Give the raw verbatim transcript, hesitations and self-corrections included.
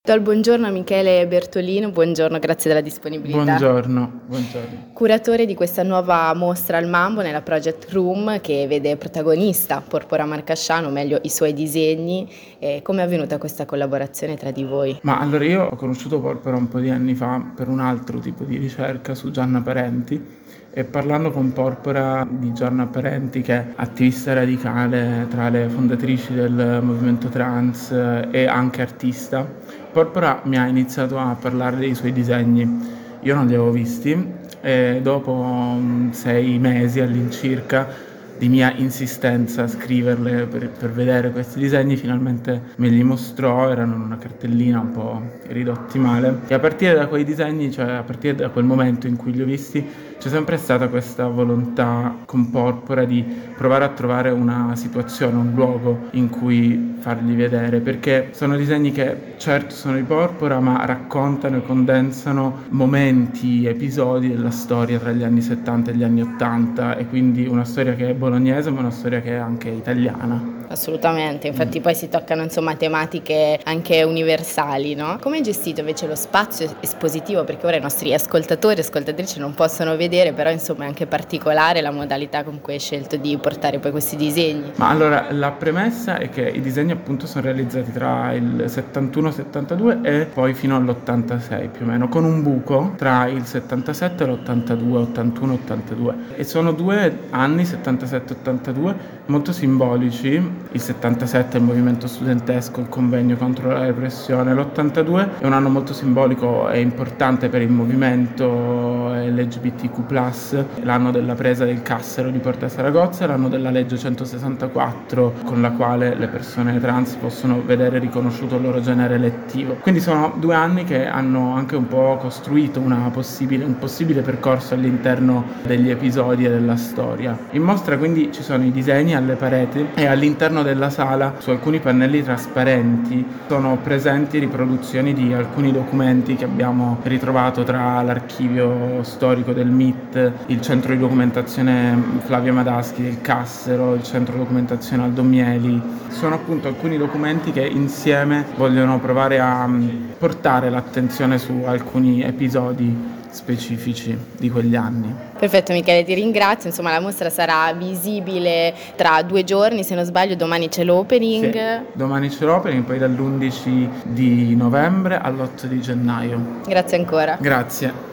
Do il buongiorno a Michele Bertolino, buongiorno, grazie della disponibilità. Buongiorno, buongiorno. Curatore di questa nuova mostra al Mambo nella Project Room che vede protagonista Porpora Marcasciano, o meglio i suoi disegni. E come è avvenuta questa collaborazione tra di voi? Ma allora io ho conosciuto Porpora un po' di anni fa per un altro tipo di ricerca su Gianna Parenti e parlando con Porpora di Gianna Parenti, che è attivista radicale tra le fondatrici del movimento trans e anche artista, Porpora mi ha iniziato a parlare dei suoi disegni. Io non li avevo visti e dopo um, sei mesi all'incirca di mia insistenza a scriverle per, per vedere questi disegni, finalmente me li mostrò, erano in una cartellina un po' ridotti male e a partire da quei disegni, cioè a partire da quel momento in cui li ho visti, c'è sempre stata questa volontà con Porpora di provare a trovare una situazione, un luogo in cui farli vedere, perché sono disegni che certo sono di Porpora ma raccontano e condensano momenti, episodi della storia tra gli anni settanta e gli anni ottanta e quindi una storia che è bolognese ma una storia che è anche italiana. Assolutamente, infatti mm. poi si toccano insomma tematiche anche universali, no? Come è gestito invece lo spazio espositivo? Perché ora i nostri ascoltatori e ascoltatrici non possono vedere, però insomma è anche particolare la modalità con cui hai scelto di portare poi questi disegni. Ma allora la premessa è che i disegni appunto sono realizzati tra il settantuno settantadue e poi fino all'ottantasei più o meno, con un buco tra il settantasette e l'ottantadue, ottantuno ottantadue, e sono due anni, settantasette ottantadue, molto simbolici. Il settantasette è il movimento studentesco, il convegno contro la repressione, l'ottantadue è un anno molto simbolico e importante per il movimento L G B T Q plus, l'anno della presa del Cassero di Porta Saragozza, l'anno della legge centosessantaquattro con la quale le persone trans possono vedere riconosciuto il loro genere elettivo. Quindi sono due anni che hanno anche un po' costruito una possibile, un possibile percorso all'interno degli episodi e della storia. In mostra quindi ci sono i disegni alle pareti e all'interno della sala su alcuni pannelli trasparenti sono presenti riproduzioni di alcuni documenti che abbiamo ritrovato tra l'archivio storico del M I T, il centro di documentazione Flavia Madaschi del Cassero, il centro di documentazione Aldo Mieli. Sono appunto alcuni documenti che insieme vogliono provare a portare l'attenzione su alcuni episodi specifici di quegli anni. Perfetto Michele, ti ringrazio, insomma la mostra sarà visibile tra due giorni, se non sbaglio domani c'è l'opening. Sì, domani c'è l'opening, poi dall'undici di novembre all'otto di gennaio. Grazie ancora. Grazie.